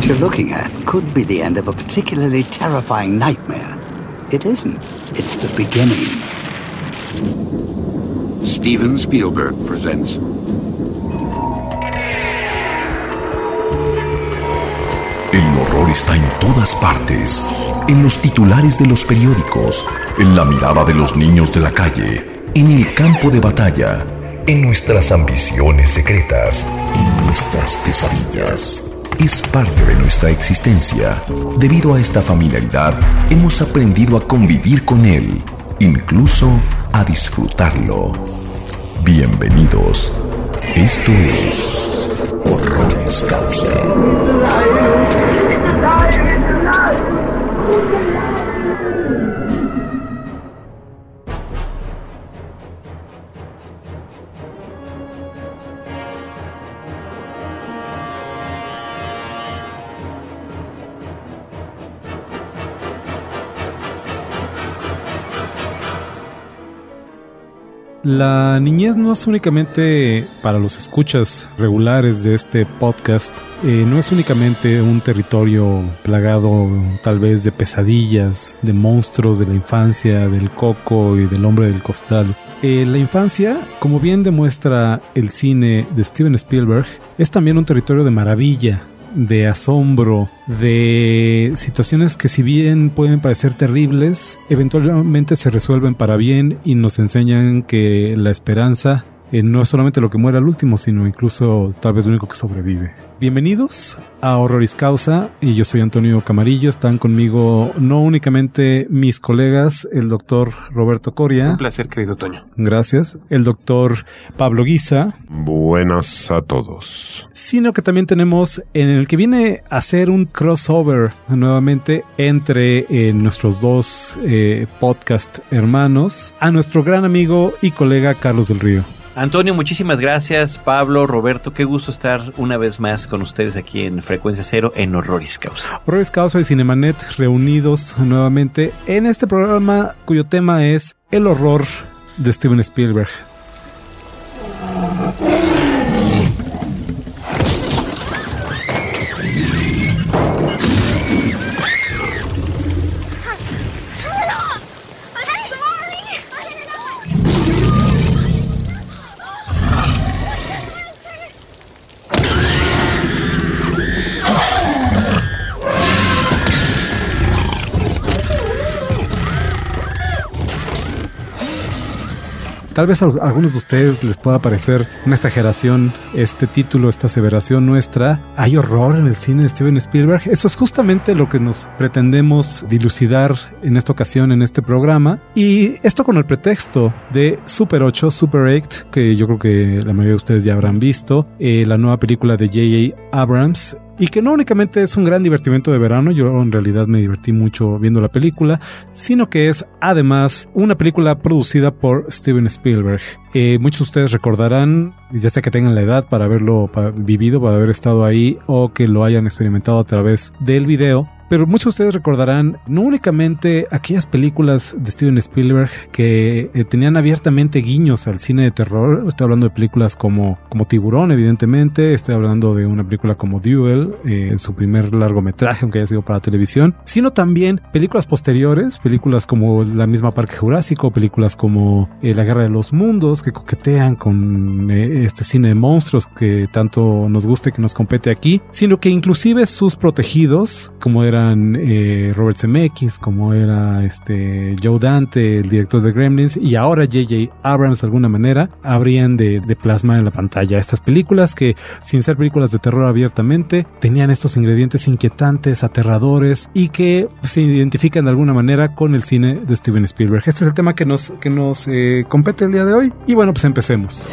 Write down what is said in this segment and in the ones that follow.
What you're looking at could be the end of a particularly terrifying nightmare. It isn't. It's the beginning. Steven Spielberg presents. El horror está en todas partes, en los titulares de los periódicos, en la mirada de los niños de la calle, en el campo de batalla, en nuestras ambiciones secretas, en nuestras pesadillas. Es parte de nuestra existencia. Debido a esta familiaridad, hemos aprendido a convivir con él, incluso a disfrutarlo. Bienvenidos. Esto es Horroris Causa. La niñez no es únicamente, para los escuchas regulares de este podcast, no es únicamente un territorio plagado tal vez de pesadillas, de monstruos de la infancia, del coco y del hombre del costal. La infancia, como bien demuestra el cine de Steven Spielberg, es también un territorio de maravilla, de asombro, de situaciones que si bien pueden parecer terribles, eventualmente se resuelven para bien y nos enseñan que la esperanza no es solamente lo que muere al último, sino incluso tal vez lo único que sobrevive. Bienvenidos a Horroris Causa, y yo soy Antonio Camarillo. Están conmigo no únicamente mis colegas, el doctor Roberto Coria. Un placer, querido Toño. Gracias. El doctor Pablo Guisa. Buenas a todos. Sino que también tenemos en el que viene a ser un crossover nuevamente entre nuestros dos podcast hermanos, a nuestro gran amigo y colega Carlos del Río. Antonio, muchísimas gracias. Pablo, Roberto, qué gusto estar una vez más con ustedes aquí en Frecuencia Cero en Horroris Causa. Horroris Causa y Cinemanet reunidos nuevamente en este programa cuyo tema es el horror de Steven Spielberg. Tal vez a algunos de ustedes les pueda parecer una exageración este título, esta aseveración nuestra. ¿Hay horror en el cine de Steven Spielberg? Eso es justamente lo que nos pretendemos dilucidar en esta ocasión, en este programa. Y esto con el pretexto de Super 8, Super 8, que yo creo que la mayoría de ustedes ya habrán visto, la nueva película de J.J. Abrams. Y que no únicamente es un gran divertimento de verano, yo en realidad me divertí mucho viendo la película, sino que es además una película producida por Steven Spielberg. Muchos de ustedes recordarán, ya sea que tengan la edad para haberlo vivido, para haber estado ahí, o que lo hayan experimentado a través del video. Pero muchos de ustedes recordarán no únicamente aquellas películas de Steven Spielberg que tenían abiertamente guiños al cine de terror. Estoy hablando de películas como Tiburón, evidentemente. Estoy hablando de una película como Duel, en su primer largometraje, aunque haya sido para televisión. Sino también películas posteriores, películas como la misma Parque Jurásico, películas como La Guerra de los Mundos, que coquetean con este cine de monstruos que tanto nos gusta y que nos compete aquí. Sino que inclusive sus protegidos, como eran Robert Zemeckis, como era Joe Dante, el director de Gremlins, y ahora J.J. Abrams de alguna manera, habrían de plasmar en la pantalla estas películas que, sin ser películas de terror abiertamente, tenían estos ingredientes inquietantes, aterradores, y que se identifican de alguna manera con el cine de Steven Spielberg. Este es el tema que nos compete el día de hoy, y bueno, pues empecemos.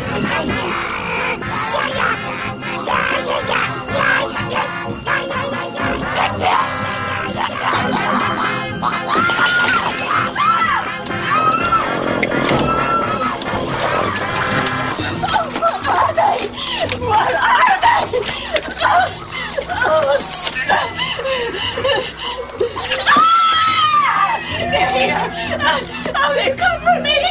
Oh, they come for me!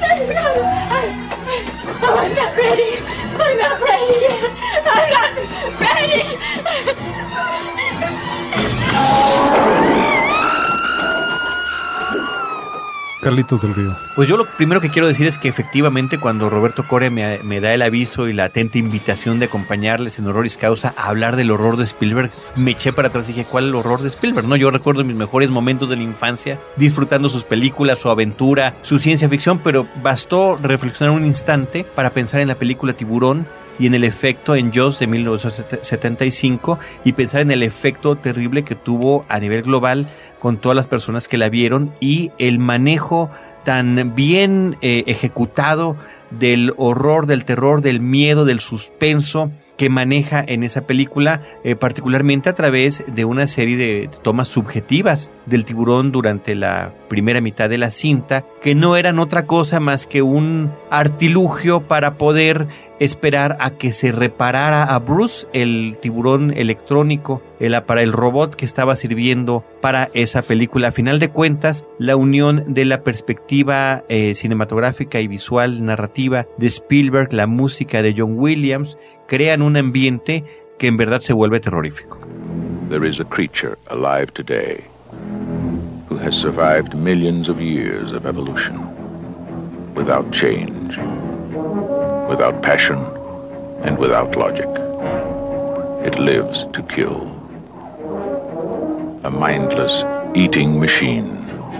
Oh, I'm not ready! I'm not ready! I'm not ready! Carlitos del Río? Pues yo lo primero que quiero decir es que efectivamente cuando Roberto Core me da el aviso y la atenta invitación de acompañarles en Horroris Causa a hablar del horror de Spielberg, me eché para atrás y dije, ¿cuál es el horror de Spielberg? No, yo recuerdo mis mejores momentos de la infancia disfrutando sus películas, su aventura, su ciencia ficción, pero bastó reflexionar un instante para pensar en la película Tiburón y en el efecto en Jaws de 1975 y pensar en el efecto terrible que tuvo a nivel global con todas las personas que la vieron y el manejo tan bien ejecutado del horror, del terror, del miedo, del suspenso que maneja en esa película, particularmente a través de una serie de tomas subjetivas del tiburón durante la primera mitad de la cinta, que no eran otra cosa más que un artilugio para poder esperar a que se reparara a Bruce, el tiburón electrónico, el robot que estaba sirviendo para esa película. A final de cuentas, la unión de la perspectiva cinematográfica y visual narrativa de Spielberg, la música de John Williams, crean un ambiente que en verdad se vuelve terrorífico. There is a creature alive today who has survived millions of years of evolution without change, without passion, and without logic. It lives to kill. A mindless eating machine.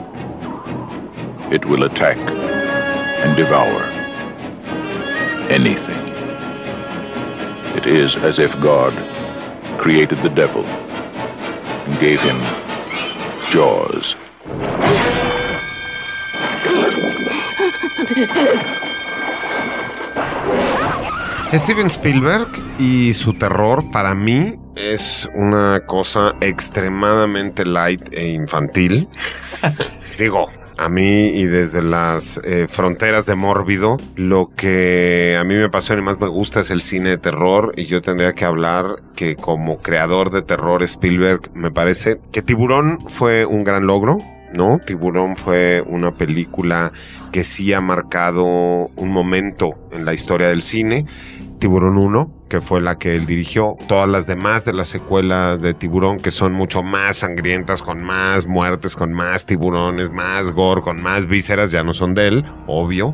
It will attack and devour anything. It is as if God created the devil and gave him jaws. Steven Spielberg y su terror para mí es una cosa extremadamente light e infantil. Digo, a mí y desde las fronteras de mórbido, lo que a mí me apasiona y más me gusta es el cine de terror, y yo tendría que hablar que como creador de terror Spielberg me parece que Tiburón fue un gran logro, ¿no? Tiburón fue una película que sí ha marcado un momento en la historia del cine. Tiburón 1, que fue la que él dirigió. Todas las demás de la secuela de Tiburón, que son mucho más sangrientas, con más muertes, con más tiburones, más gore, con más vísceras, ya no son de él, obvio.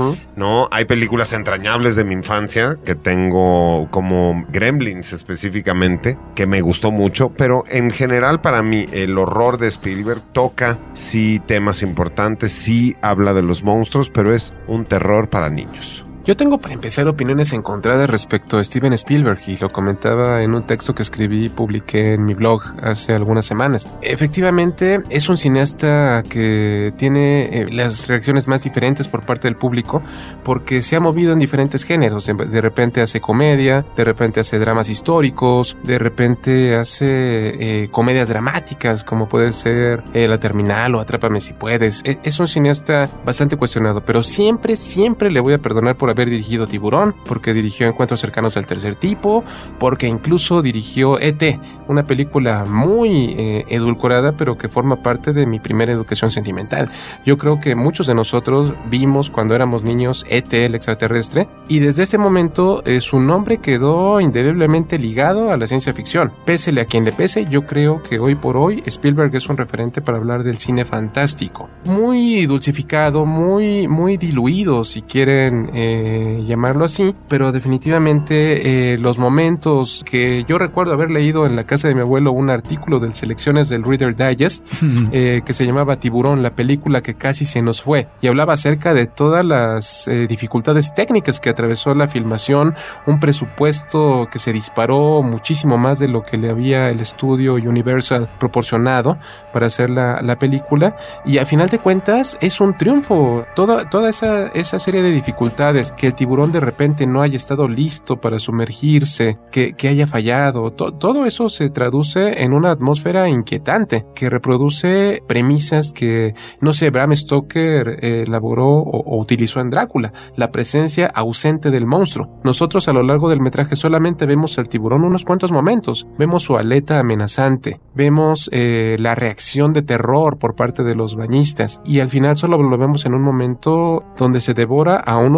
No, hay películas entrañables de mi infancia que tengo, como Gremlins específicamente, que me gustó mucho, pero en general para mí el horror de Spielberg toca sí temas importantes, sí habla de los monstruos, pero es un terror para niños. Yo tengo para empezar opiniones encontradas respecto a Steven Spielberg, y lo comentaba en un texto que escribí y publiqué en mi blog hace algunas semanas. Efectivamente, es un cineasta que tiene las reacciones más diferentes por parte del público, porque se ha movido en diferentes géneros. De repente hace comedia, de repente hace dramas históricos, de repente hace comedias dramáticas, como puede ser La Terminal o Atrápame si puedes. Es un cineasta bastante cuestionado, pero siempre le voy a perdonar por haber dirigido Tiburón, porque dirigió Encuentros cercanos al tercer tipo, porque incluso dirigió E.T., una película muy edulcorada, pero que forma parte de mi primera educación sentimental. Yo creo que muchos de nosotros vimos cuando éramos niños E.T., el extraterrestre, y desde ese momento su nombre quedó indeleblemente ligado a la ciencia ficción. Pésele a quien le pese, yo creo que hoy por hoy Spielberg es un referente para hablar del cine fantástico. Muy dulcificado, muy diluido, si quieren llamarlo así, pero definitivamente los momentos que yo recuerdo haber leído en la casa de mi abuelo un artículo de selecciones del Reader Digest que se llamaba Tiburón, la película que casi se nos fue, y hablaba acerca de todas las dificultades técnicas que atravesó la filmación, un presupuesto que se disparó muchísimo más de lo que le había el estudio Universal proporcionado para hacer la película, y a final de cuentas es un triunfo. Toda esa serie de dificultades, que el tiburón de repente no haya estado listo para sumergirse, que haya fallado, todo eso se traduce en una atmósfera inquietante que reproduce premisas que, no sé, Bram Stoker elaboró o utilizó en Drácula, la presencia ausente del monstruo. Nosotros a lo largo del metraje solamente vemos al tiburón unos cuantos momentos, vemos su aleta amenazante, vemos la reacción de terror por parte de los bañistas, y al final solo lo vemos en un momento donde se devora a uno de los protagonistas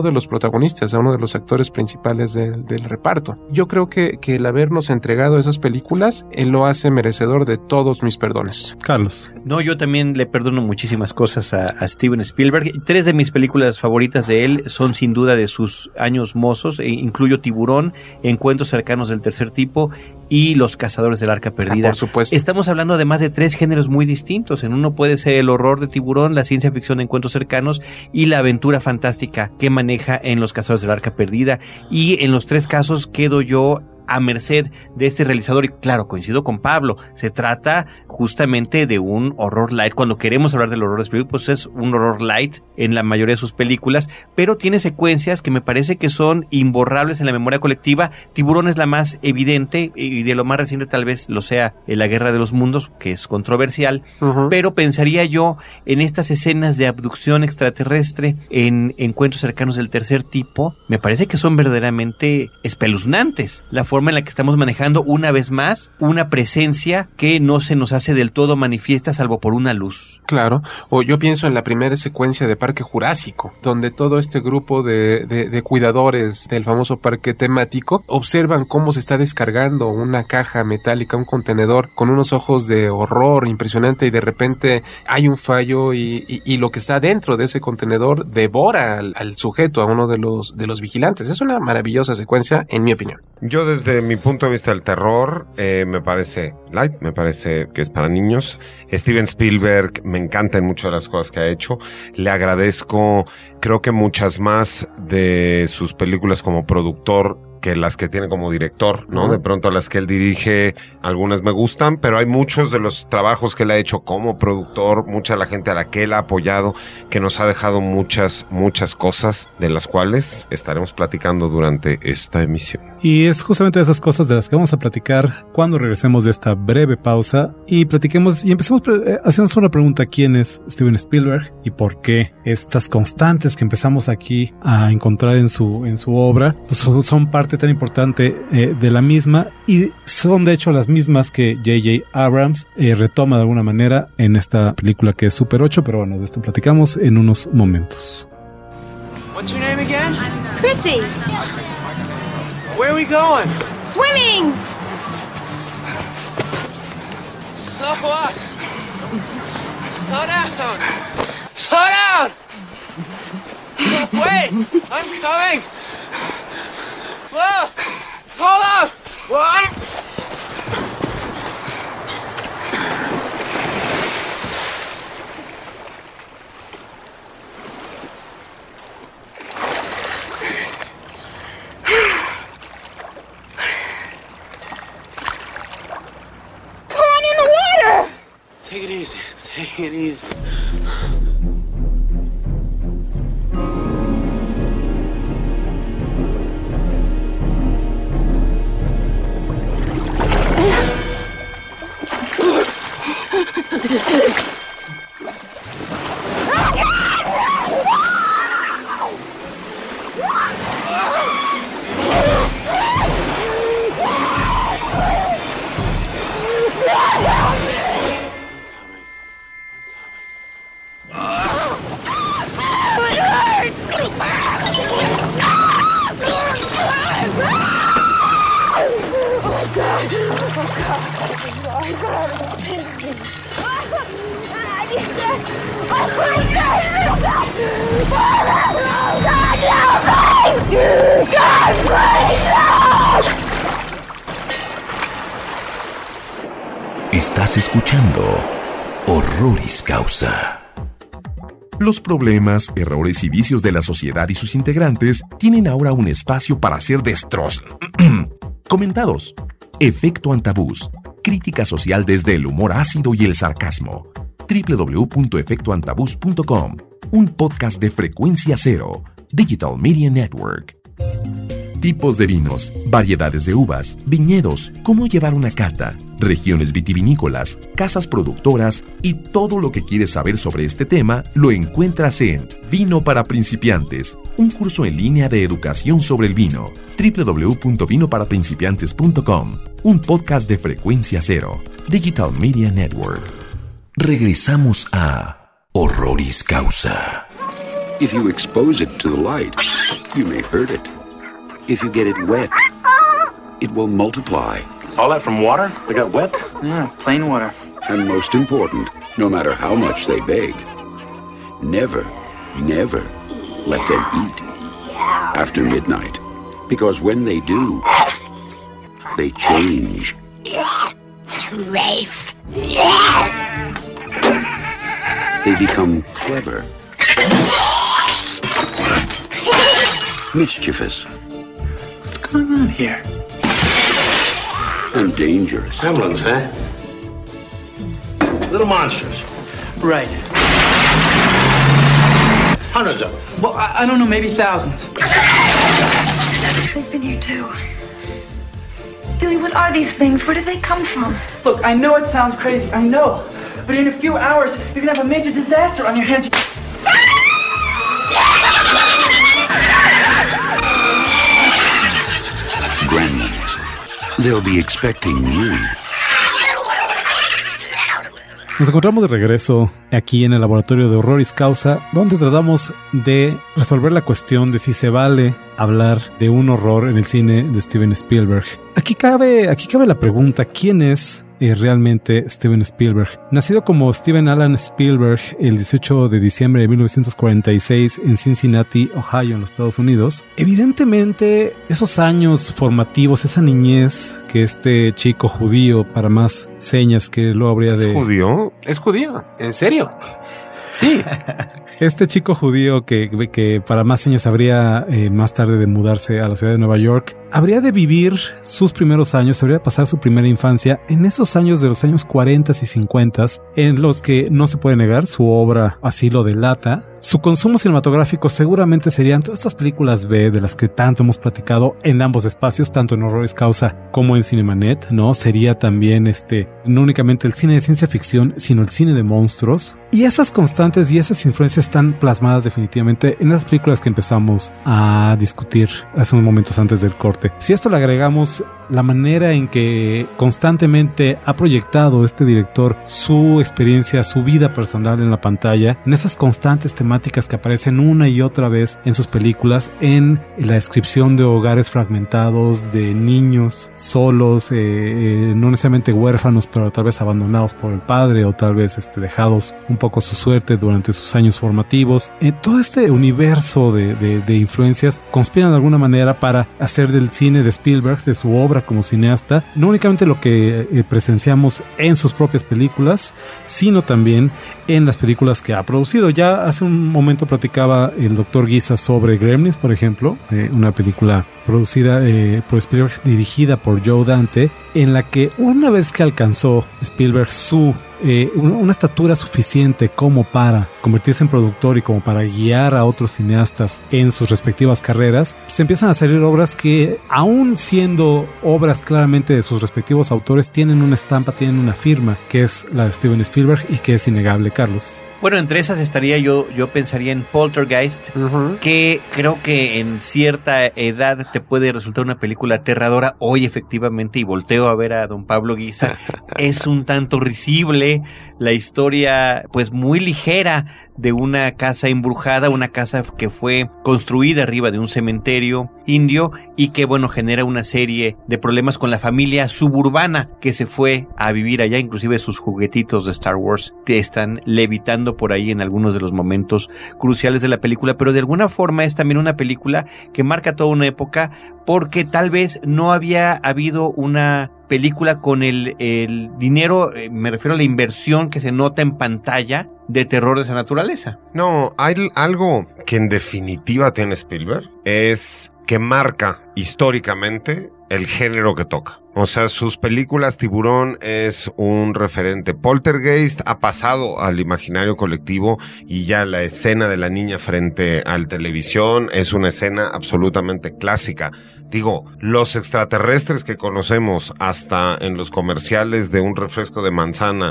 protagonistas, a uno de los actores principales del reparto. Yo creo que el habernos entregado esas películas, él lo hace merecedor de todos mis perdones. Carlos. No, yo también le perdono muchísimas cosas a Steven Spielberg. 3 de mis películas favoritas de él son sin duda de sus años mozos, incluyo Tiburón, Encuentros cercanos del tercer tipo y Los cazadores del arca perdida. Por supuesto. Estamos hablando además de 3 géneros muy distintos. En uno puede ser el horror de Tiburón, la ciencia ficción de Encuentros cercanos y la aventura fantástica que maneja en Los cazadores del arca perdida. Y en los 3 casos quedo yo a merced de este realizador, y claro, coincido con Pablo, se trata justamente de un horror light. Cuando queremos hablar del horror de Spielberg, pues es un horror light en la mayoría de sus películas, pero tiene secuencias que me parece que son imborrables en la memoria colectiva. Tiburón es la más evidente, y de lo más reciente tal vez lo sea La Guerra de los Mundos, que es controversial, pero pensaría yo en estas escenas de abducción extraterrestre en Encuentros cercanos del tercer tipo, me parece que son verdaderamente espeluznantes. La forma en la que estamos manejando una vez más una presencia que no se nos hace del todo manifiesta salvo por una luz. Claro, o yo pienso en la primera secuencia de Parque Jurásico, donde todo este grupo de cuidadores del famoso parque temático observan cómo se está descargando una caja metálica, un contenedor con unos ojos de horror impresionante, y de repente hay un fallo y lo que está dentro de ese contenedor devora al sujeto, a uno de los vigilantes. Es una maravillosa secuencia, en mi opinión. Yo desde mi punto de vista el terror me parece light, me parece que es para niños. Steven Spielberg me encanta en muchas de las cosas que ha hecho. Le agradezco, creo que muchas más de sus películas como productor que las que tiene como director, ¿no? De pronto las que él dirige, algunas me gustan, pero hay muchos de los trabajos que él ha hecho como productor, mucha de la gente a la que él ha apoyado, que nos ha dejado muchas cosas, de las cuales estaremos platicando durante esta emisión. Y es justamente de esas cosas de las que vamos a platicar cuando regresemos de esta breve pausa y platiquemos y empecemos haciéndonos una pregunta: ¿quién es Steven Spielberg y por qué estas constantes que empezamos aquí a encontrar en su obra pues son parte tan importante de la misma, y son de hecho las mismas que J.J. Abrams retoma de alguna manera en esta película que es Super 8, pero bueno, de esto platicamos en unos momentos. What's your name again? Chrissy, Where are we going? swimming! Slow up! Slow down! Slow down! Wait! I'm coming! Whoa! Hold up! What? Take it easy. Take it easy. Estás escuchando Horroris Causa. Los problemas, errores y vicios de la sociedad y sus integrantes tienen ahora un espacio para ser comentados. Efecto Antabús. Crítica social desde el humor ácido y el sarcasmo. www.efectoantabús.com. Un podcast de Frecuencia Cero, Digital Media Network. Tipos de vinos, variedades de uvas, viñedos, cómo llevar una cata, regiones vitivinícolas, casas productoras y todo lo que quieres saber sobre este tema lo encuentras en Vino para Principiantes, un curso en línea de educación sobre el vino. www.vinoparaprincipiantes.com. Un podcast de Frecuencia Cero, Digital Media Network. Regresamos a Horroris Causa. If you expose it to the light, you may hurt it. If you get it wet, it will multiply. All that from water? They got wet? Yeah, plain water. And most important, no matter how much they beg, never let them eat after midnight. Because when they do, they change. Rafe. They become clever, mischievous. What's going on here? And dangerous. Gremlins, huh? Little monsters. Right. Hundreds of them. Well, I don't know, maybe thousands. They've been here too. Billy, what are these things? Where do they come from? Look, I know it sounds crazy, I know. But in a few hours, you're gonna have a major disaster on your hands. Gremlins. They'll be expecting you. Nos encontramos de regreso aquí en el Laboratorio de Horroris Causa, donde tratamos de resolver la cuestión de si se vale hablar de un horror en el cine de Steven Spielberg. Aquí cabe la pregunta, ¿quién es realmente Steven Spielberg? Nacido como Steven Alan Spielberg el 18 de diciembre de 1946 en Cincinnati, Ohio, en los Estados Unidos, evidentemente esos años formativos, esa niñez que este chico judío, para más señas que lo habría de... ¿Es judío? ¿Es judío? ¿En serio? Sí. Este chico judío que para más señas habría más tarde de mudarse a la ciudad de Nueva York, habría de vivir sus primeros años, habría de pasar su primera infancia en esos años de los años 40 y 50, en los que no se puede negar, su obra así lo delata. Su consumo cinematográfico seguramente serían todas estas películas B de las que tanto hemos platicado en ambos espacios, tanto en Horroris Causa como en Cinemanet, ¿no? Sería también no únicamente el cine de ciencia ficción, sino el cine de monstruos. Y esas constantes y esas influencias están plasmadas definitivamente en las películas que empezamos a discutir hace unos momentos antes del corte. Si a esto le agregamos la manera en que constantemente ha proyectado este director su experiencia, su vida personal en la pantalla, en esas constantes temáticas que aparecen una y otra vez en sus películas, en la descripción de hogares fragmentados, de niños solos, no necesariamente huérfanos, pero tal vez abandonados por el padre o tal vez dejados un poco a su suerte durante sus años formativos. Todo este universo de influencias conspiran de alguna manera para hacer del cine de Spielberg, de su obra como cineasta, no únicamente lo que presenciamos en sus propias películas, sino también en las películas que ha producido. Ya hace un momento platicaba el Dr. Guisa sobre Gremlins, por ejemplo, una película producida por Spielberg, dirigida por Joe Dante, en la que una vez que alcanzó Spielberg una estatura suficiente como para convertirse en productor y como para guiar a otros cineastas en sus respectivas carreras, se empiezan a salir obras que, aún siendo obras claramente de sus respectivos autores, tienen una estampa, tienen una firma, que es la de Steven Spielberg y que es innegable, Carlos. Bueno, entre esas estaría yo pensaría en Poltergeist, que creo que en cierta edad te puede resultar una película aterradora. Hoy efectivamente, y volteo a ver a don Pablo Guisa, es un tanto risible la historia, pues muy ligera, de una casa embrujada, una casa que fue construida arriba de un cementerio indio y que, bueno, genera una serie de problemas con la familia suburbana que se fue a vivir allá. Inclusive sus juguetitos de Star Wars te están levitando por ahí en algunos de los momentos cruciales de la película, pero de alguna forma es también una película que marca toda una época, porque tal vez no había habido una película con el dinero, me refiero a la inversión que se nota en pantalla, de terror de esa naturaleza. No, hay algo que en definitiva tiene Spielberg, es que marca históricamente el género que toca. O sea, sus películas, Tiburón es un referente. Poltergeist ha pasado al imaginario colectivo y ya la escena de la niña frente al televisión es una escena absolutamente clásica. Digo, los extraterrestres que conocemos hasta en los comerciales de un refresco de manzana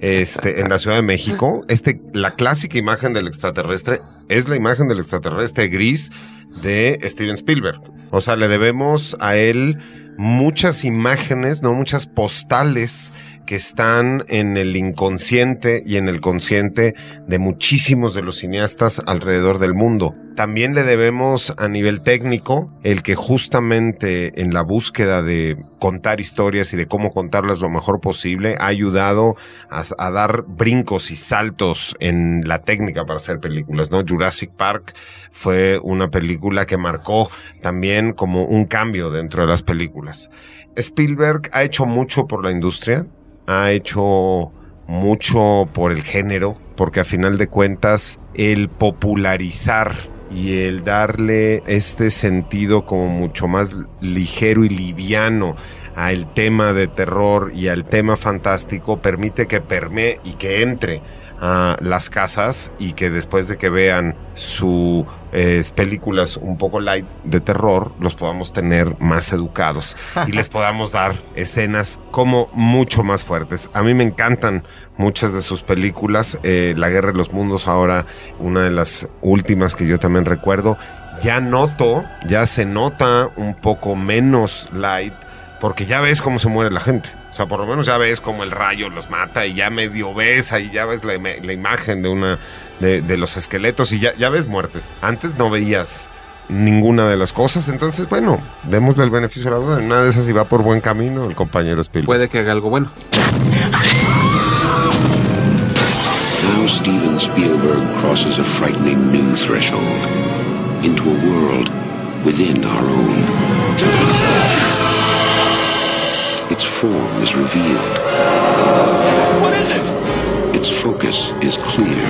en la Ciudad de México, la clásica imagen del extraterrestre es la imagen del extraterrestre gris de Steven Spielberg. O sea, le debemos a él muchas imágenes, no muchas postales que están en el inconsciente y en el consciente de muchísimos de los cineastas alrededor del mundo. También le debemos a nivel técnico el que justamente en la búsqueda de contar historias y de cómo contarlas lo mejor posible ha ayudado a dar brincos y saltos en la técnica para hacer películas, ¿no? Jurassic Park fue una película que marcó también como un cambio dentro de las películas. Spielberg ha hecho mucho por la industria, ha hecho mucho por el género, porque a final de cuentas el popularizar y el darle este sentido como mucho más ligero y liviano al tema de terror y al tema fantástico permite que permee y que entre a las casas y que después de que vean sus películas un poco light de terror los podamos tener más educados y les podamos dar escenas como mucho más fuertes. A mí me encantan muchas de sus películas. La Guerra de los Mundos, ahora una de las últimas que yo también recuerdo, ya se nota un poco menos light porque ya ves cómo se muere la gente. O sea, por lo menos ya ves cómo el rayo los mata y ya medio ves ahí, ya ves la imagen de los esqueletos y ya ves muertes. Antes no veías ninguna de las cosas, entonces, bueno, démosle el beneficio de la duda. En una de esas, si va por buen camino, el compañero Spielberg. Puede que haga algo bueno. Now Steven Spielberg crosses a frightening new threshold into a world within our own. Its form is revealed. What is it? Its focus is clear.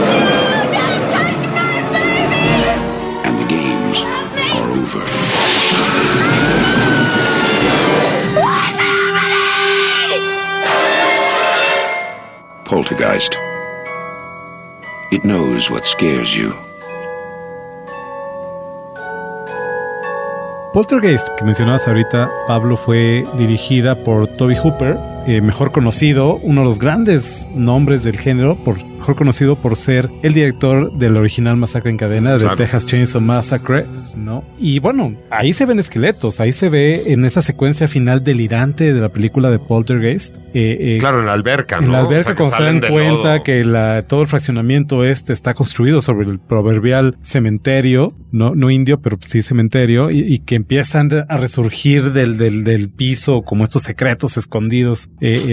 And the games are over. Poltergeist. It knows what scares you. Poltergeist, que mencionabas ahorita, Pablo, fue dirigida por Tobe Hooper, mejor conocido, uno de los grandes nombres del género, mejor conocido por ser el director del original Masacre en Cadena, de Texas Chainsaw Massacre, ¿no? Y bueno, ahí se ven esqueletos, ahí se ve en esa secuencia final delirante de la película de Poltergeist. Claro, en la alberca, ¿no? En la alberca, o sea, cuando se dan cuenta que todo el fraccionamiento está construido sobre el proverbial cementerio, no indio, pero sí cementerio, y que empiezan a resurgir del piso como estos secretos escondidos,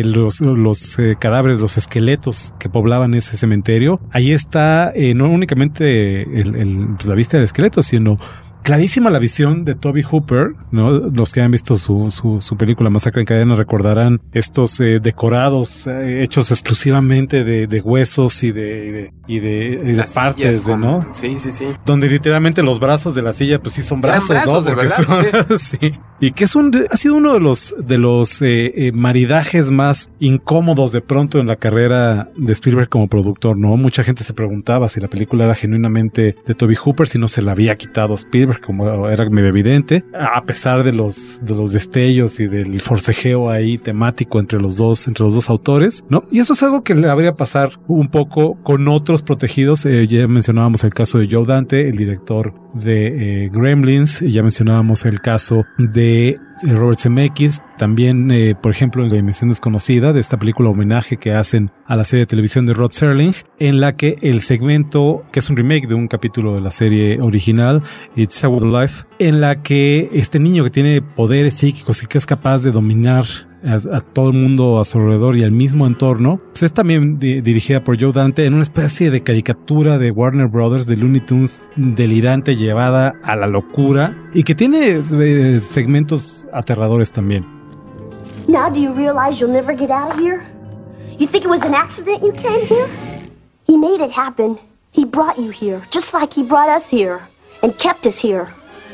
los cadáveres, los esqueletos que poblaban ese cementerio. Ahí está no únicamente la vista del esqueleto, sino clarísima la visión de Tobe Hooper, ¿no? Los que han visto su película Masacre en Cadena recordarán estos decorados hechos exclusivamente de huesos y de partes, sillas, ¿no? Sí. Donde literalmente los brazos de la silla, pues sí son brazos, ¿no? de Porque verdad, sí. Y que ha sido uno de los maridajes más incómodos de pronto en la carrera de Spielberg como productor, ¿no? Mucha gente se preguntaba si la película era genuinamente de Tobe Hooper, si no se la había quitado Spielberg, como era medio evidente, a pesar de los destellos y del forcejeo ahí temático entre los dos autores, ¿no? Y eso es algo que le habría pasar un poco con otros protegidos. Ya mencionábamos el caso de Joe Dante, el director de Gremlins, ya mencionábamos el caso de Robert Zemeckis, también por ejemplo en La Dimensión Desconocida, de esta película homenaje que hacen a la serie de televisión de Rod Serling, en la que el segmento, que es un remake de un capítulo de la serie original, It's a Wonderful Life, en la que este niño que tiene poderes psíquicos y que es capaz de dominar a todo el mundo a su alrededor y al mismo entorno, pues es también dirigida por Joe Dante en una especie de caricatura de Warner Brothers, de Looney Tunes delirante llevada a la locura y que tiene segmentos aterradores también. Now do you realize you'll never get out of here? You think it was an accident you came here? He made it happen. He brought you here, just like he brought us here, and kept us here.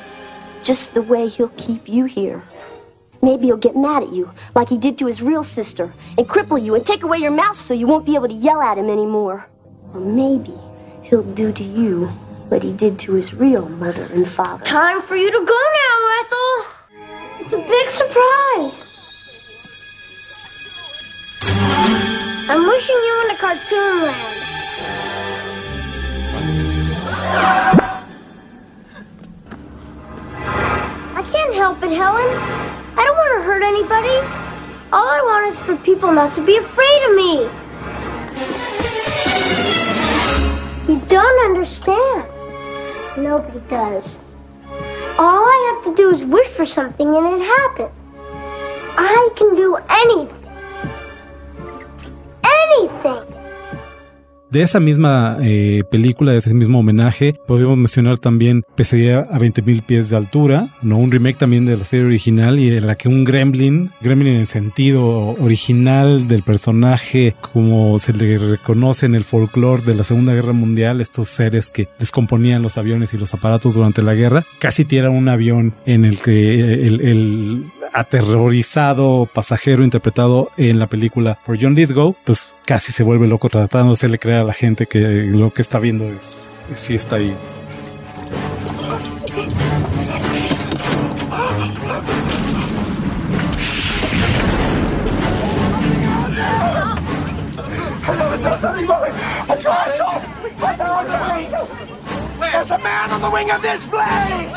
Just the way he'll keep you here. Maybe he'll get mad at you, like he did to his real sister, and cripple you and take away your mouth so you won't be able to yell at him anymore. Or maybe he'll do to you what he did to his real mother and father. Time for you to go now, Ethel. It's a big surprise. I'm wishing you into Cartoon Land. I can't help it, Helen. I don't want to hurt anybody. All I want is for people not to be afraid of me. You don't understand. Nobody does. All I have to do is wish for something and it happens. I can do anything. Anything. De esa misma película, de ese mismo homenaje, podemos mencionar también Pesadilla a 20.000 pies de altura, ¿no? Un remake también de la serie original y en la que un gremlin en el sentido original del personaje, como se le reconoce en el folclore de la Segunda Guerra Mundial, estos seres que descomponían los aviones y los aparatos durante la guerra, casi tira un avión en el que el aterrorizado pasajero interpretado en la película por John Lithgow, pues casi se vuelve loco tratando de hacerle creer a la gente que lo que está viendo sí está ahí. There's a man on the wing of this plane!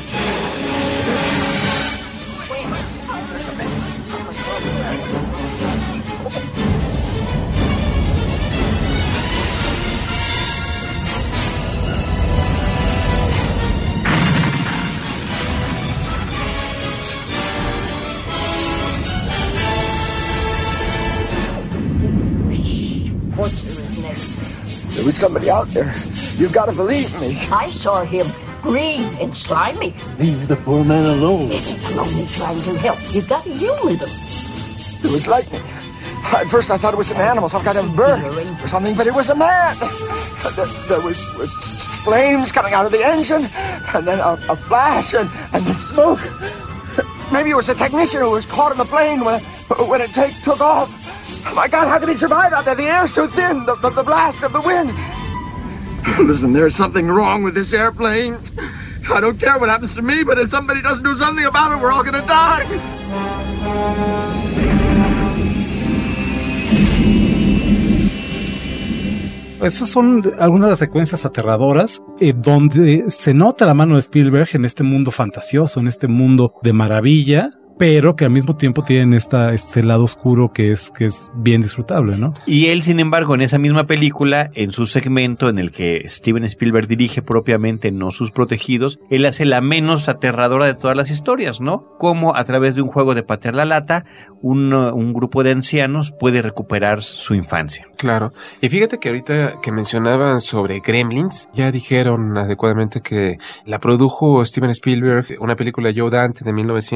There was somebody out there. You've got to believe me. I saw him green and slimy. Leave the poor man alone. I'm only trying to help. You've got to humor them. It was lightning. At first I thought it was an animal, some kind of bird or something, but it was a man. There was flames coming out of the engine, and then a flash, and then smoke. Maybe it was a technician who was caught in the plane when it took off. Oh my God, how could he survive out there? The air's too thin, the blast of the wind. Listen, there's something wrong with this airplane. I don't care what happens to me, but if somebody doesn't do something about it, we're all gonna die. Esas son algunas de las secuencias aterradoras donde se nota la mano de Spielberg en este mundo fantasioso, en este mundo de maravilla, pero que al mismo tiempo tienen este lado oscuro que es bien disfrutable, ¿no? Y él, sin embargo, en esa misma película, en su segmento en el que Steven Spielberg dirige propiamente, no Sus Protegidos, él hace la menos aterradora de todas las historias, ¿no? Como a través de un juego de patear la lata, un grupo de ancianos puede recuperar su infancia. Claro. Y fíjate que ahorita que mencionaban sobre Gremlins, ya dijeron adecuadamente que la produjo Steven Spielberg, una película Joe Dante de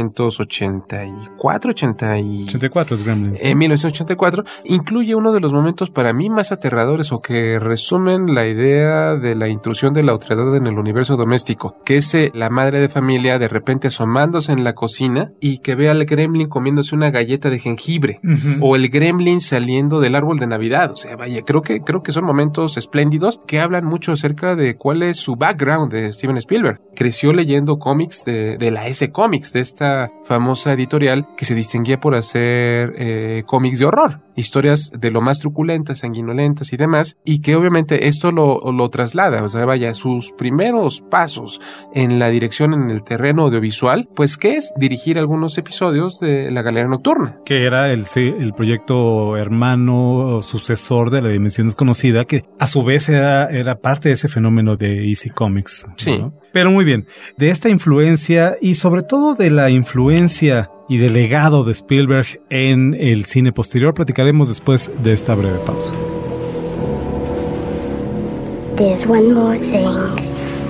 1984 es Gremlins. En 1984 incluye uno de los momentos para mí más aterradores o que resumen la idea de la intrusión de la otredad en el universo doméstico, que es la madre de familia de repente asomándose en la cocina y que ve al gremlin comiéndose una galleta de jengibre, o el gremlin saliendo del árbol de Navidad. O sea, vaya, creo que son momentos espléndidos que hablan mucho acerca de cuál es su background de Steven Spielberg. Creció leyendo cómics de la S Comics, de esta famosa editorial que se distinguía por hacer cómics de horror, historias de lo más truculentas, sanguinolentas y demás, y que obviamente esto lo traslada. O sea, vaya, sus primeros pasos en la dirección en el terreno audiovisual, pues que es dirigir algunos episodios de La Galera Nocturna, que era el proyecto hermano sucesor de La Dimensión Desconocida, que a su vez era parte de ese fenómeno de Easy Comics, ¿no? Sí. Pero muy bien, de esta influencia y sobre todo de la influencia y del legado de Spielberg en el cine posterior platicaremos después de esta breve pausa. There's one more thing.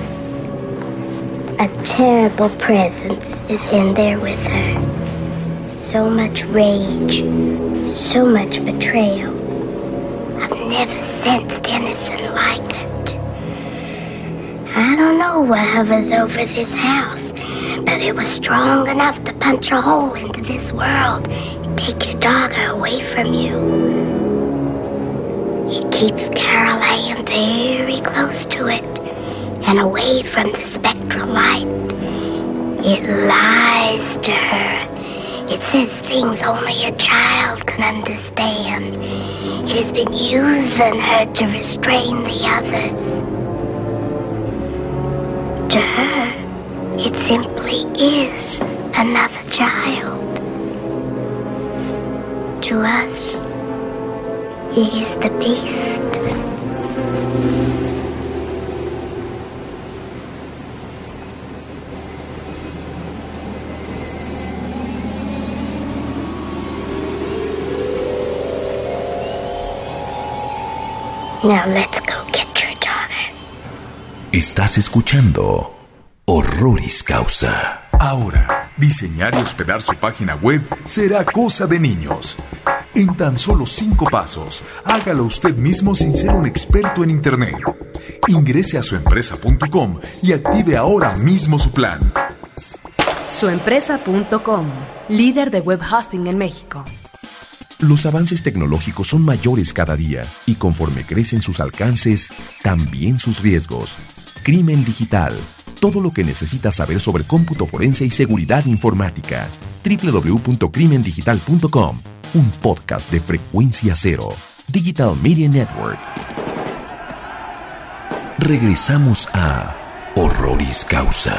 A terrible presence is in there with her. So much rage, so much betrayal. I've never sensed anything like it. I don't know what hovers over this house, but it was strong enough to punch a hole into this world, take your dog away from you. It keeps Carol Ann very close to it and away from the spectral light. It lies to her. It says things only a child can understand. It has been using her to restrain the others. To her, it simply is another child. to us. He is the beast. Now let's go get your daughter. Estás escuchando Horroris Causa. Ahora, diseñar y hospedar su página web será cosa de niños. En tan solo 5 pasos, hágalo usted mismo sin ser un experto en Internet. Ingrese a suempresa.com y active ahora mismo su plan. Suempresa.com, líder de web hosting en México. Los avances tecnológicos son mayores cada día y conforme crecen sus alcances, también sus riesgos. Crimen digital. Todo lo que necesitas saber sobre cómputo forense y seguridad informática. www.crimendigital.com. Un podcast de Frecuencia Cero. Digital Media Network. Regresamos a Horroris Causa.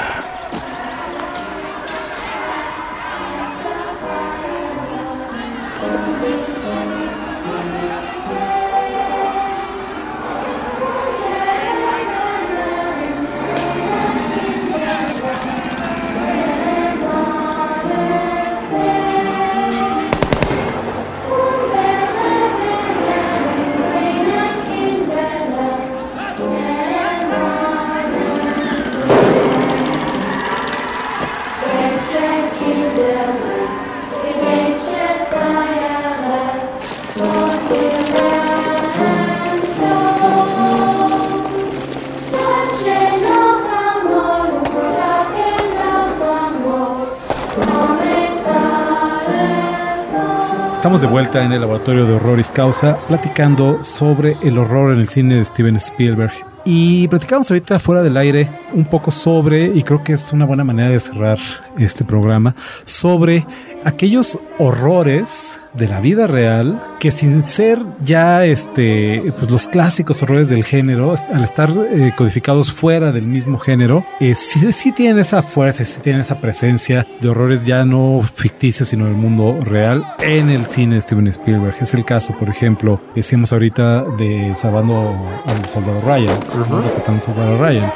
Estamos de vuelta en el laboratorio de Horroris Causa platicando sobre el horror en el cine de Steven Spielberg. Y platicamos ahorita fuera del aire un poco sobre, y creo que es una buena manera de cerrar este programa, sobre aquellos horrores de la vida real que sin ser ya pues los clásicos horrores del género, al estar codificados fuera del mismo género, sí tienen esa fuerza, sí tienen esa presencia de horrores ya no ficticios sino del mundo real en el cine de Steven Spielberg. Es el caso, por ejemplo, decíamos ahorita de Salvando al Soldado Ryan, Rescatando al Soldado Ryan.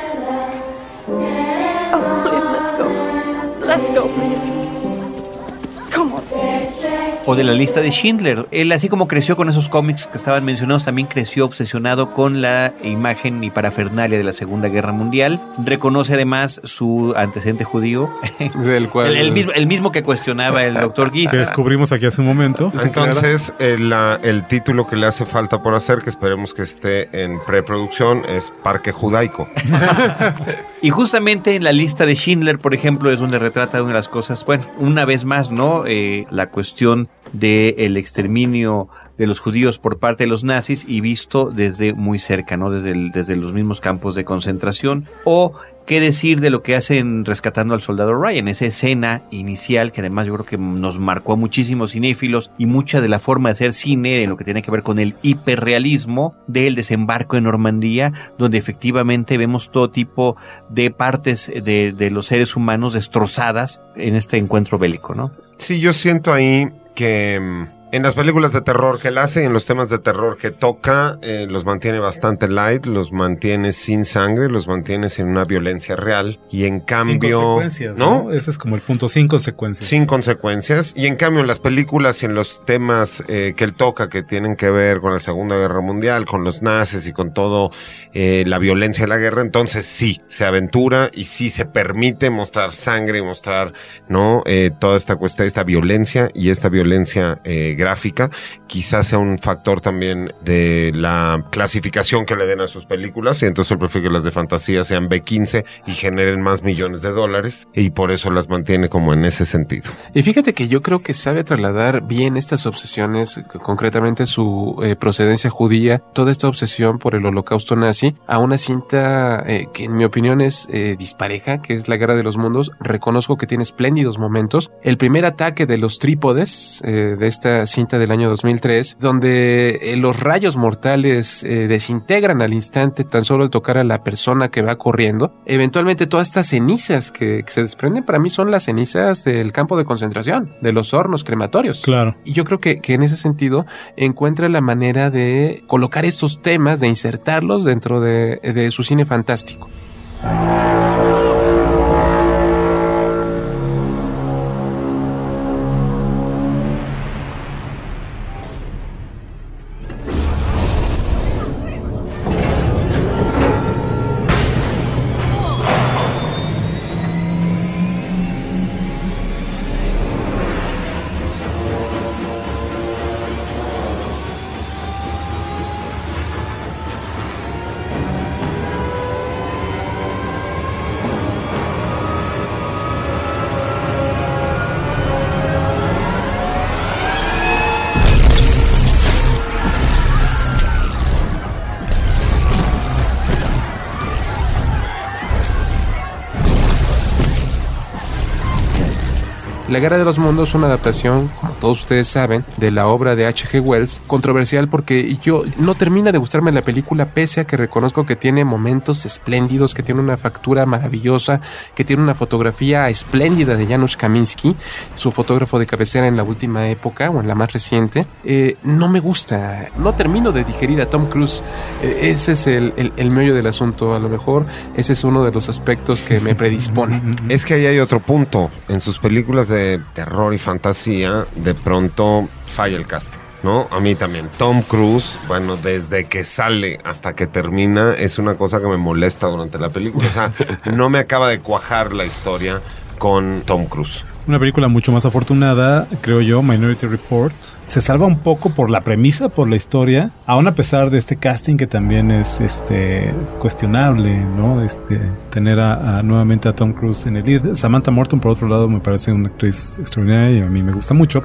Oh, please, let's go. Let's go, please. Come on. O de La Lista de Schindler. Él, así como creció con esos cómics que estaban mencionados, también creció obsesionado con la imagen y parafernalia de la Segunda Guerra Mundial. Reconoce además su antecedente judío, del cual el mismo que cuestionaba el doctor Giza, que descubrimos aquí hace un momento. Entonces, el título que le hace falta por hacer, que esperemos que esté en preproducción, es Parque Judaico. Y justamente en La Lista de Schindler, por ejemplo, es donde retrata una de las cosas, bueno, una vez más, ¿no? La cuestión del exterminio de los judíos por parte de los nazis y visto desde muy cerca, ¿no? Desde los mismos campos de concentración. O qué decir de lo que hacen Rescatando al Soldado Ryan, esa escena inicial que además yo creo que nos marcó a muchísimos cinéfilos y mucha de la forma de hacer cine en lo que tiene que ver con el hiperrealismo del desembarco en Normandía, donde efectivamente vemos todo tipo de partes de los seres humanos destrozadas en este encuentro bélico, ¿no? Sí, yo siento ahí que en las películas de terror que él hace y en los temas de terror que toca, los mantiene bastante light, los mantiene sin sangre, los mantiene sin una violencia real. Y en cambio... Sin consecuencias, ¿no? Ese es como el punto, sin consecuencias. Sin consecuencias. Y en cambio en las películas y en los temas que él toca, que tienen que ver con la Segunda Guerra Mundial, con los nazis y con todo la violencia de la guerra, entonces sí, se aventura y sí se permite mostrar sangre y mostrar, ¿no? Toda esta cuestión, esta violencia y esta violencia gráfica, quizás sea un factor también de la clasificación que le den a sus películas, y entonces él prefiere que las de fantasía sean B15 y generen más millones de dólares, y por eso las mantiene como en ese sentido. Y fíjate que yo creo que sabe trasladar bien estas obsesiones, concretamente su procedencia judía, toda esta obsesión por el holocausto nazi, a una cinta que en mi opinión es dispareja, que es La Guerra de los Mundos. Reconozco que tiene espléndidos momentos. El primer ataque de los trípodes de esta cinta del año 2003, donde los rayos mortales desintegran al instante tan solo al tocar a la persona que va corriendo. Eventualmente todas estas cenizas que se desprenden para mí son las cenizas del campo de concentración, de los hornos crematorios. Claro. Y yo creo que en ese sentido encuentra la manera de colocar estos temas, de insertarlos dentro de su cine fantástico. La Guerra de los Mundos es una adaptación, como todos ustedes saben, de la obra de H.G. Wells, controversial porque no termina de gustarme la película, pese a que reconozco que tiene momentos espléndidos, que tiene una factura maravillosa, que tiene una fotografía espléndida de Janusz Kaminski, su fotógrafo de cabecera en la última época o en la más reciente. No me gusta, no termino de digerir a Tom Cruise. Ese es el meollo del asunto. A lo mejor ese es uno de los aspectos que me predispone. Es que ahí hay otro punto. En sus películas de terror y fantasía, de pronto falla el casting, ¿no? A mí también. Tom Cruise, bueno, desde que sale hasta que termina, es una cosa que me molesta durante la película. O sea, no me acaba de cuajar la historia con Tom Cruise. Una película mucho más afortunada, creo yo, Minority Report. Se salva un poco por la premisa, por la historia, aún a pesar de este casting que también es cuestionable, ¿no? Tener nuevamente a Tom Cruise en el lead. Samantha Morton, por otro lado, me parece una actriz extraordinaria y a mí me gusta mucho,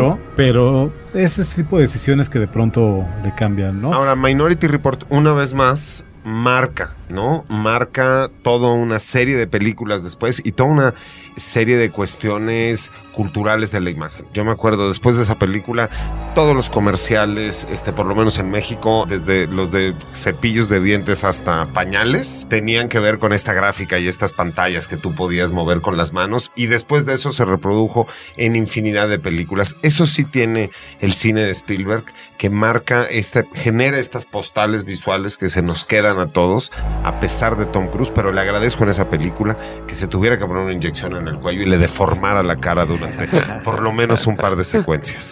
pero ese tipo de decisiones que de pronto le cambian, ¿no? Ahora, Minority Report, una vez más, marca, ¿no? Marca toda una serie de películas después y toda una serie de cuestiones culturales de la imagen. Yo me acuerdo, después de esa película, todos los comerciales, por lo menos en México, desde los de cepillos de dientes hasta pañales, tenían que ver con esta gráfica y estas pantallas que tú podías mover con las manos, y después de eso se reprodujo en infinidad de películas. Eso sí tiene el cine de Spielberg, que marca, genera estas postales visuales que se nos quedan a todos, a pesar de Tom Cruise, pero le agradezco en esa película que se tuviera que poner una inyección en el cuello y le deformara la cara durante por lo menos un par de secuencias.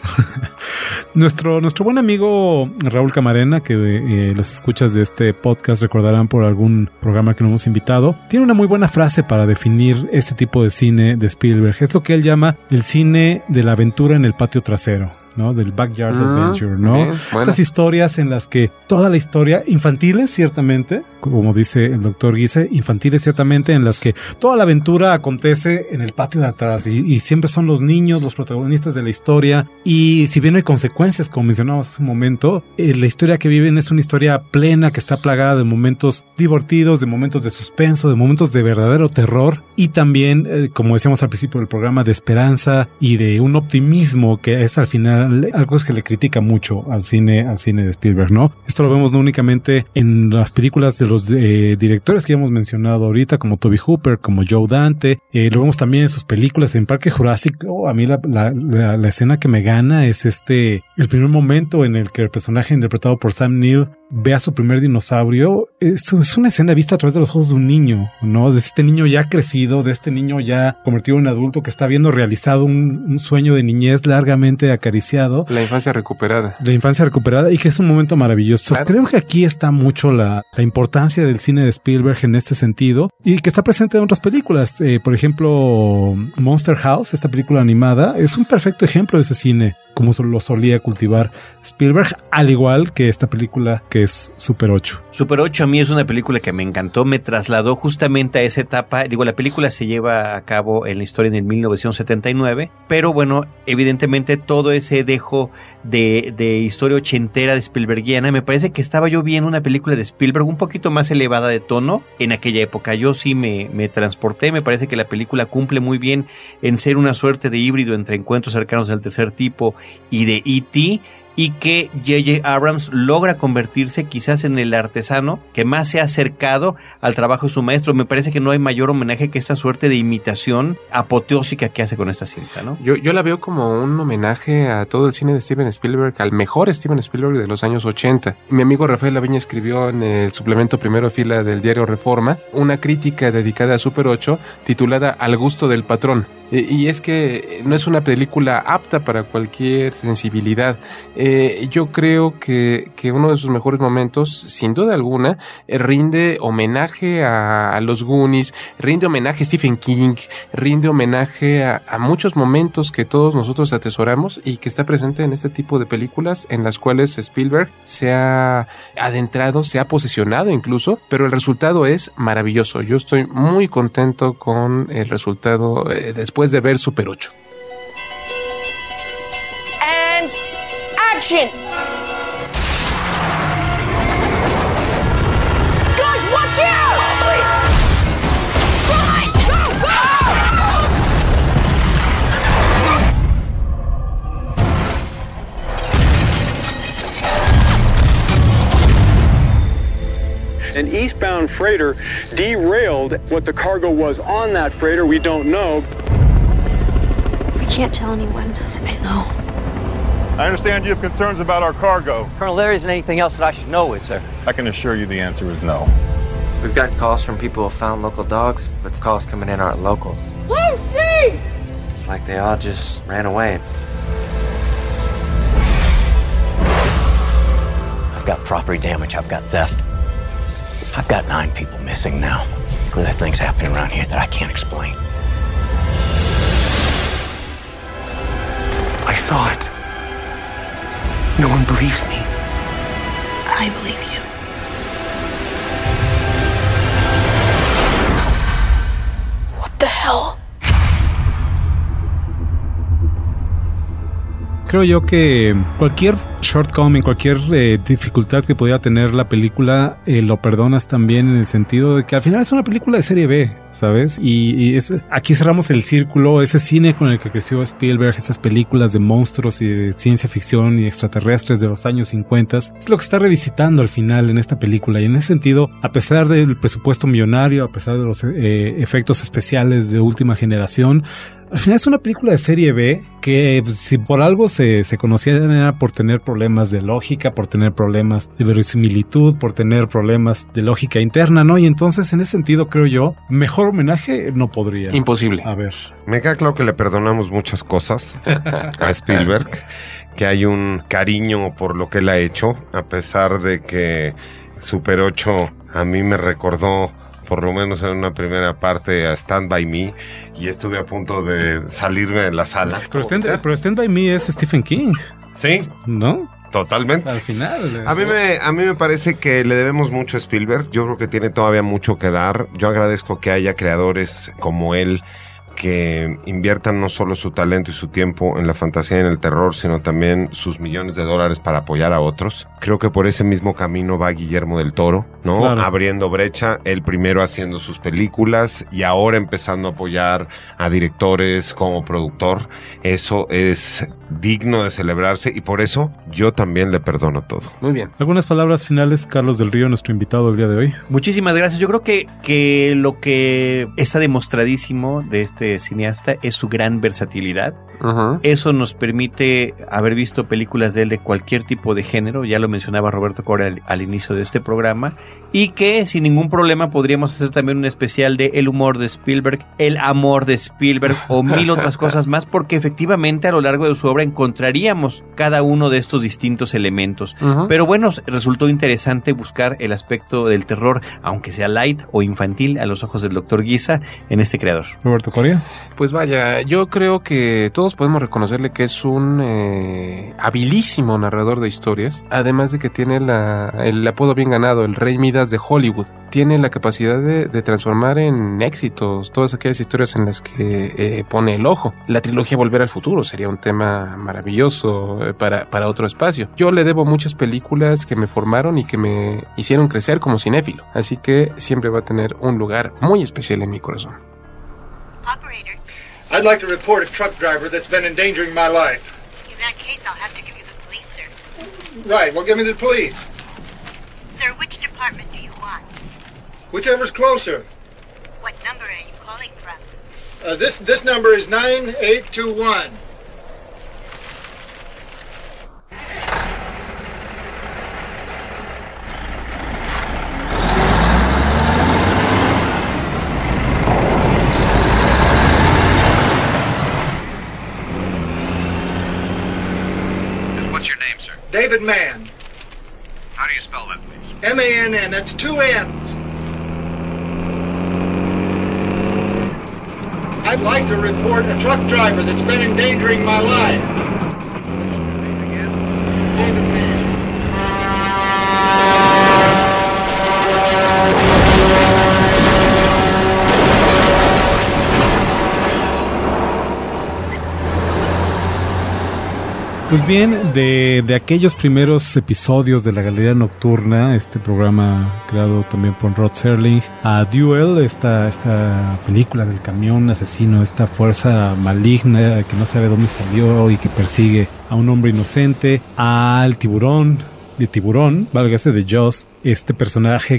Nuestro buen amigo Raúl Camarena, que los escuchas de este podcast recordarán por algún programa que nos hemos invitado, tiene una muy buena frase para definir este tipo de cine de Spielberg. Es lo que él llama el cine de la aventura en el patio trasero, ¿no? Del backyard adventure, ¿no? Bien, bueno. Estas historias en las que toda la historia, infantiles ciertamente, como dice el doctor Giese, infantiles ciertamente, en las que toda la aventura acontece en el patio de atrás y siempre son los niños los protagonistas de la historia, y si bien hay consecuencias, como mencionábamos hace un momento, la historia que viven es una historia plena que está plagada de momentos divertidos, de momentos de suspenso, de momentos de verdadero terror, y también, como decíamos al principio del programa, de esperanza y de un optimismo que es al final algo que le critica mucho al cine de Spielberg, ¿no? Esto lo vemos no únicamente en las películas de los directores que ya hemos mencionado ahorita, como Tobe Hooper, como Joe Dante, lo vemos también en sus películas en Parque Jurásico. A mí la escena que me gana es el primer momento en el que el personaje interpretado por Sam Neill ve a su primer dinosaurio. Es una escena vista a través de los ojos de un niño, ¿no? De este niño ya crecido, de este niño ya convertido en adulto que está viendo realizado un sueño de niñez largamente acariciado. La infancia recuperada. La infancia recuperada, y que es un momento maravilloso. Claro. Creo que aquí está mucho la importancia del cine de Spielberg en este sentido, y que está presente en otras películas. Por ejemplo, Monster House, esta película animada, es un perfecto ejemplo de ese cine, como lo solía cultivar Spielberg, al igual que esta película que es Super 8. Super 8 a mí es una película que me encantó, me trasladó justamente a esa etapa. Digo, la película se lleva a cabo en la historia en el 1979, pero bueno, evidentemente todo ese dejo de historia ochentera de Spielbergiana, me parece que estaba yo viendo una película de Spielberg un poquito más elevada de tono en aquella época. Yo sí me transporté, me parece que la película cumple muy bien en ser una suerte de híbrido entre Encuentros cercanos del tercer tipo y de E.T., y que J.J. Abrams logra convertirse quizás en el artesano que más se ha acercado al trabajo de su maestro. Me parece que no hay mayor homenaje que esta suerte de imitación apoteósica que hace con esta cinta, ¿no? Yo la veo como un homenaje a todo el cine de Steven Spielberg, al mejor Steven Spielberg de los años 80. Mi amigo Rafael Laviña escribió en el suplemento Primero Fila del diario Reforma una crítica dedicada a Super 8 titulada Al gusto del patrón. Y es que no es una película apta para cualquier sensibilidad. Yo creo que uno de sus mejores momentos, sin duda alguna, rinde homenaje a los Goonies, rinde homenaje a Stephen King, rinde homenaje a muchos momentos que todos nosotros atesoramos y que está presente en este tipo de películas en las cuales Spielberg se ha adentrado, se ha posesionado incluso, pero el resultado es maravilloso. Yo estoy muy contento con el resultado después de ver Super 8. And action! Guys, watch out! Run! Go! An eastbound freighter derailed. What the cargo was on that freighter, we don't know. We can't tell anyone. I know. I understand you have concerns about our cargo. Colonel, there isn't anything else that I should know, is there? I can assure you the answer is no. We've gotten calls from people who have found local dogs, but the calls coming in aren't local. Lucy! It's like they all just ran away. I've got property damage, I've got theft. I've got 9 people missing now. There are things happening around here that I can't explain. I saw it. No one believes me. I believe you. What the hell? Creo yo que cualquier shortcoming, cualquier dificultad que pudiera tener la película, lo perdonas también en el sentido de que al final es una película de serie B, ¿sabes? Y aquí cerramos el círculo, ese cine con el que creció Spielberg, estas películas de monstruos y de ciencia ficción y extraterrestres de los años 50, es lo que está revisitando al final en esta película. Y en ese sentido, a pesar del presupuesto millonario, a pesar de los efectos especiales de última generación, al final es una película de serie B que si por algo se conocía era por tener problemas de lógica, por tener problemas de verosimilitud, por tener problemas de lógica interna, ¿no? Y entonces en ese sentido creo yo, mejor homenaje no podría. Imposible. A ver. Me queda claro que le perdonamos muchas cosas a Spielberg, que hay un cariño por lo que él ha hecho, a pesar de que Super 8 a mí me recordó, por lo menos en una primera parte, a Stand By Me, y estuve a punto de salirme de la sala. Pero Stand By Me es Stephen King. Sí. ¿No? Totalmente. Al final. A mí me parece que le debemos mucho a Spielberg. Yo creo que tiene todavía mucho que dar. Yo agradezco que haya creadores como él que inviertan no solo su talento y su tiempo en la fantasía y en el terror, sino también sus millones de dólares para apoyar a otros. Creo que por ese mismo camino va Guillermo del Toro, ¿no? Claro. Abriendo brecha, él primero haciendo sus películas y ahora empezando a apoyar a directores como productor. Eso es digno de celebrarse y por eso yo también le perdono todo. Muy bien. ¿Algunas palabras finales, Carlos del Río, nuestro invitado del día de hoy? Muchísimas gracias. Yo creo que lo que está demostradísimo de este cineasta es su gran versatilidad. Uh-huh. Eso nos permite haber visto películas de él de cualquier tipo de género, ya lo mencionaba Roberto Correa al inicio de este programa, y que sin ningún problema podríamos hacer también un especial de el humor de Spielberg, el amor de Spielberg o mil otras cosas más, porque efectivamente a lo largo de su obra encontraríamos cada uno de estos distintos elementos. Uh-huh. Pero bueno, resultó interesante buscar el aspecto del terror, aunque sea light o infantil a los ojos del Dr. Guisa, en este creador. Roberto Correa. Coria. Pues vaya, yo creo que todos podemos reconocerle que es un habilísimo narrador de historias, además de que tiene el apodo bien ganado, el Rey Midas de Hollywood. Tiene la capacidad de transformar en éxitos todas aquellas historias en las que pone el ojo. La trilogía Volver al Futuro sería un tema maravilloso para otro espacio. Yo le debo muchas películas que me formaron y que me hicieron crecer como cinéfilo, así que siempre va a tener un lugar muy especial en mi corazón. Operator. I'd like to report a truck driver that's been endangering my life. In that case, I'll have to give you the police, sir. Right, well, give me the police. Sir, which department do you want? Whichever's closer. What number are you calling from? This number is 9821. What's your name, sir? David Mann. How do you spell that, please? M-A-N-N, that's 2 N's. I'd like to report a truck driver that's been endangering my life. David Mann. Pues bien, de aquellos primeros episodios de La Galería Nocturna, este programa creado también por Rod Serling, a Duel, esta película del camión asesino, esta fuerza maligna que no sabe dónde salió y que persigue a un hombre inocente, al tiburón, válgase de Jaws, este personaje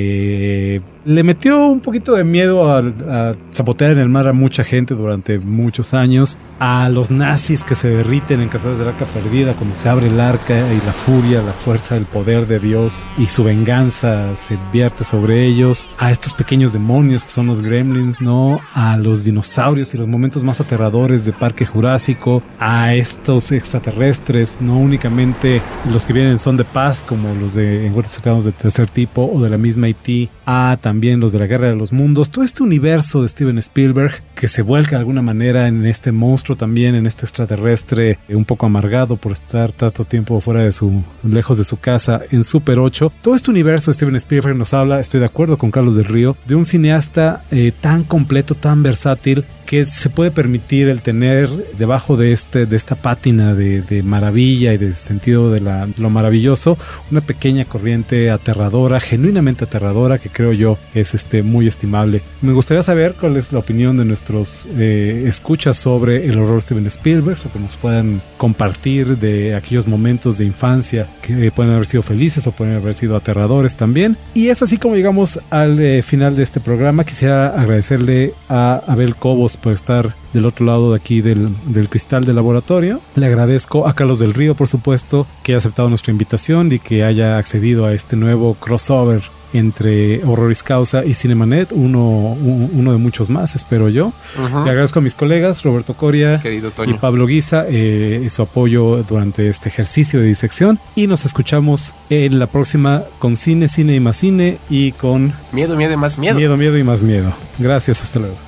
que le metió un poquito de miedo a zapotear en el mar a mucha gente durante muchos años, a los nazis que se derriten en Cazadores del Arca Perdida cuando se abre el arca y la furia, la fuerza, el poder de Dios y su venganza se vierte sobre ellos, a estos pequeños demonios que son los gremlins, ¿no? A los dinosaurios y los momentos más aterradores de Parque Jurásico, a estos extraterrestres, no únicamente los que vienen en son de paz como los de Encuentros Cercanos de Tercer Tipo o de la misma E.T., a también los de la Guerra de los Mundos, todo este universo de Steven Spielberg que se vuelca de alguna manera en este monstruo también, en este extraterrestre un poco amargado por estar tanto tiempo lejos de su casa en Super 8. Todo este universo de Steven Spielberg nos habla, estoy de acuerdo con Carlos del Río, de un cineasta tan completo, tan versátil, que se puede permitir el tener debajo de esta pátina de maravilla y de sentido de lo maravilloso, una pequeña corriente aterradora, genuinamente aterradora, que creo yo es muy estimable. Me gustaría saber cuál es la opinión de nuestros escuchas sobre el horror de Steven Spielberg, lo que nos puedan compartir de aquellos momentos de infancia que pueden haber sido felices o pueden haber sido aterradores también. Y es así como llegamos al final de este programa. Quisiera agradecerle a Abel Cobos por estar del otro lado de aquí del cristal del laboratorio. Le agradezco a Carlos del Río, por supuesto, que haya aceptado nuestra invitación y que haya accedido a este nuevo crossover entre Horroris Causa y Cinemanet, uno de muchos más, espero yo. Le agradezco a mis colegas Roberto Coria y Pablo Guisa su apoyo durante este ejercicio de disección, y nos escuchamos en la próxima con Cine y más Cine y con Miedo y más miedo. Miedo y más miedo. Gracias, hasta luego.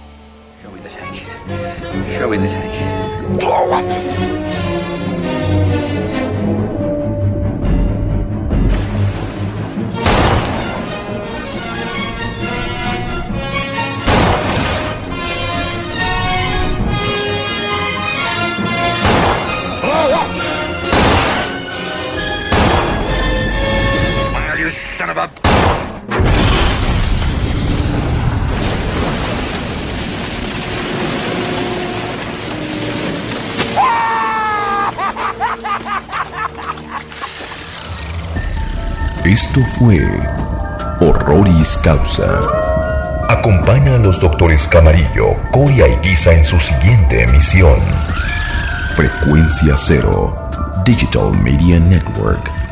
Show me the tank. Blow up! Blow up! Well, you son of a... Esto fue Horroris Causa. Acompaña a los doctores Camarillo, Coria y Guisa en su siguiente emisión. Frecuencia Cero, Digital Media Network.